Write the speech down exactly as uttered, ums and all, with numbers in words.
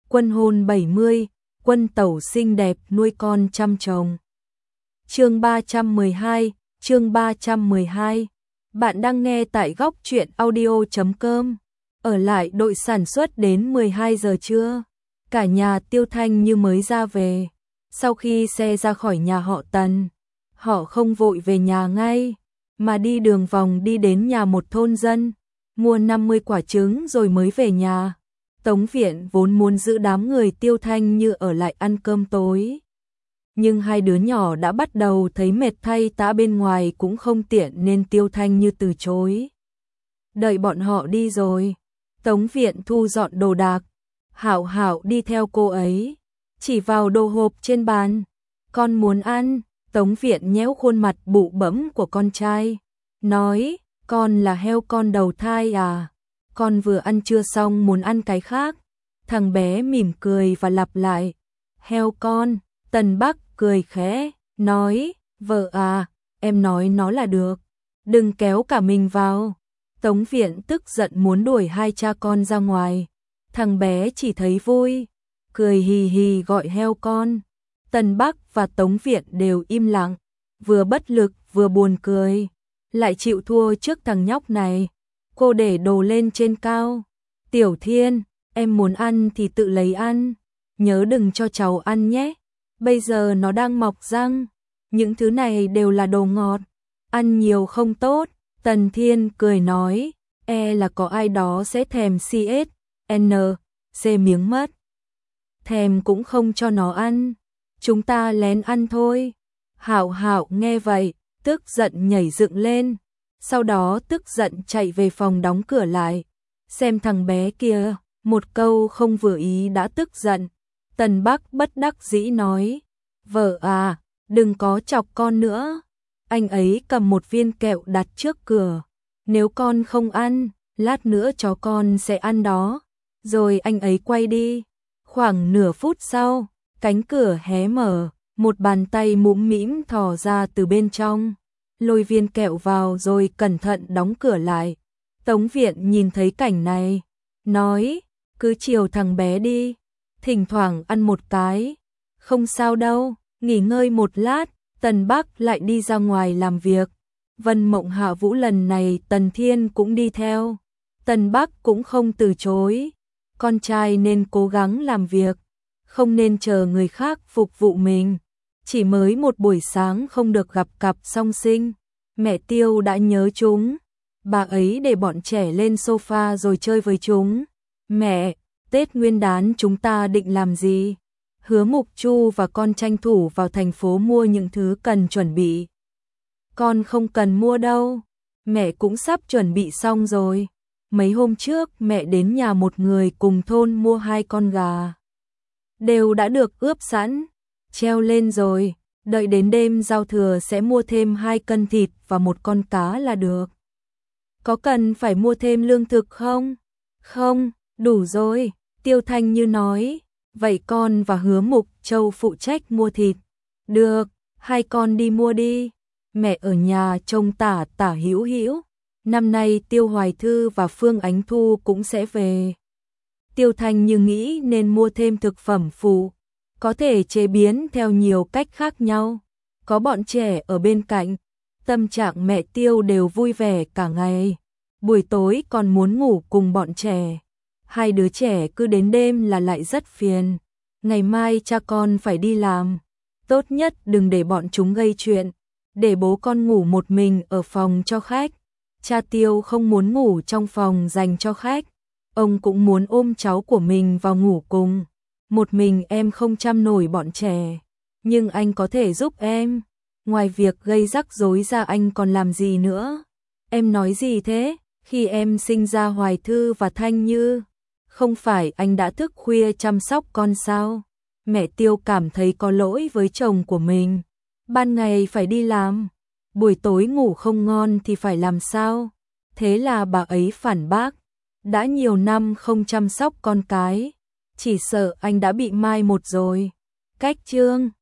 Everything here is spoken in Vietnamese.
Quân hôn bảy mươi, quân tẩu xinh đẹp nuôi con trăm chồng. Chương ba trăm mười hai, chương ba trăm mười hai. Bạn đang nghe tại góc truyện audio chấm com. Ở lại đội sản xuất đến mười hai giờ trưa. Cả nhà Tiêu Thanh như mới ra về. Sau khi xe ra khỏi nhà họ Tần, họ không vội về nhà ngay, mà đi đường vòng đi đến nhà một thôn dân, mua năm mươi quả trứng rồi mới về nhà. Tống Viện vốn muốn giữ đám người Tiêu Thanh như ở lại ăn cơm tối, nhưng hai đứa nhỏ đã bắt đầu thấy mệt thay tã bên ngoài cũng không tiện nên Tiêu Thanh như từ chối. Đợi bọn họ đi rồi, Tống Viện thu dọn đồ đạc, Hảo Hảo đi theo cô ấy, chỉ vào đồ hộp trên bàn. Con muốn ăn. Tống Viện nhéo khuôn mặt bụ bẫm của con trai, nói, con là heo con đầu thai à? Con vừa ăn chưa xong muốn ăn cái khác. Thằng bé mỉm cười và lặp lại, heo con. Tần Bắc cười khẽ, nói, vợ à, em nói nó là được, đừng kéo cả mình vào. Tống Viện tức giận muốn đuổi hai cha con ra ngoài. Thằng bé chỉ thấy vui, cười hì hì gọi heo con. Tần Bắc và Tống Viện đều im lặng, vừa bất lực vừa buồn cười, lại chịu thua trước thằng nhóc này. Cô để đồ lên trên cao. Tiểu Thiên, em muốn ăn thì tự lấy ăn, nhớ đừng cho cháu ăn nhé, bây giờ nó đang mọc răng, những thứ này đều là đồ ngọt, ăn nhiều không tốt. Tần Thiên cười nói, e là có ai đó sẽ thèm xê ét en xê miếng mất, thèm cũng không cho nó ăn, chúng ta lén ăn thôi. Hảo Hảo nghe vậy, tức giận nhảy dựng lên, sau đó tức giận chạy về phòng đóng cửa lại. Xem thằng bé kia, một câu không vừa ý đã tức giận. Tần Bắc bất đắc dĩ nói, vợ à, đừng có chọc con nữa. Anh ấy cầm một viên kẹo đặt trước cửa, nếu con không ăn, lát nữa chó con sẽ ăn đó. Rồi anh ấy quay đi. Khoảng nửa phút sau, cánh cửa hé mở, một bàn tay mũm mĩm thò ra từ bên trong, lôi viên kẹo vào rồi cẩn thận đóng cửa lại. Tống Viện nhìn thấy cảnh này, nói, cứ chiều thằng bé đi, thỉnh thoảng ăn một cái, không sao đâu, nghỉ ngơi một lát. Tần Bắc lại đi ra ngoài làm việc. Vân Mộng Hạ Vũ lần này Tần Thiên cũng đi theo. Tần Bắc cũng không từ chối, con trai nên cố gắng làm việc, không nên chờ người khác phục vụ mình. Chỉ mới một buổi sáng không được gặp cặp song sinh, mẹ Tiêu đã nhớ chúng. Bà ấy để bọn trẻ lên sofa rồi chơi với chúng. Mẹ, Tết Nguyên đán chúng ta định làm gì? Hứa Mục Chu và con tranh thủ vào thành phố mua những thứ cần chuẩn bị. Con không cần mua đâu, mẹ cũng sắp chuẩn bị xong rồi. Mấy hôm trước mẹ đến nhà một người cùng thôn mua hai con gà, đều đã được ướp sẵn, treo lên rồi, đợi đến đêm giao thừa sẽ mua thêm hai cân thịt và một con cá là được. Có cần phải mua thêm lương thực không? Không, đủ rồi. Tiêu Thanh như nói, vậy con và Hứa Mục Châu phụ trách mua thịt. Được, hai con đi mua đi, mẹ ở nhà trông Tả Tả Hữu Hữu. Năm nay Tiêu Hoài Thư và Phương Ánh Thu cũng sẽ về. Tiêu Thanh như nghĩ nên mua thêm thực phẩm phụ, có thể chế biến theo nhiều cách khác nhau. Có bọn trẻ ở bên cạnh, tâm trạng mẹ Tiêu đều vui vẻ cả ngày. Buổi tối còn muốn ngủ cùng bọn trẻ. Hai đứa trẻ cứ đến đêm là lại rất phiền. Ngày mai cha con phải đi làm, tốt nhất đừng để bọn chúng gây chuyện, để bố con ngủ một mình ở phòng cho khách. Cha Tiêu không muốn ngủ trong phòng dành cho khách, ông cũng muốn ôm cháu của mình vào ngủ cùng. Một mình em không chăm nổi bọn trẻ, nhưng anh có thể giúp em. Ngoài việc gây rắc rối ra anh còn làm gì nữa? Em nói gì thế? Khi em sinh ra Hoài Thư và Thanh Như, không phải anh đã thức khuya chăm sóc con sao? Mẹ Tiêu cảm thấy có lỗi với chồng của mình. Ban ngày phải đi làm, buổi tối ngủ không ngon thì phải làm sao? Thế là bà ấy phản bác, đã nhiều năm không chăm sóc con cái, chỉ sợ anh đã bị mai một rồi. Cách chương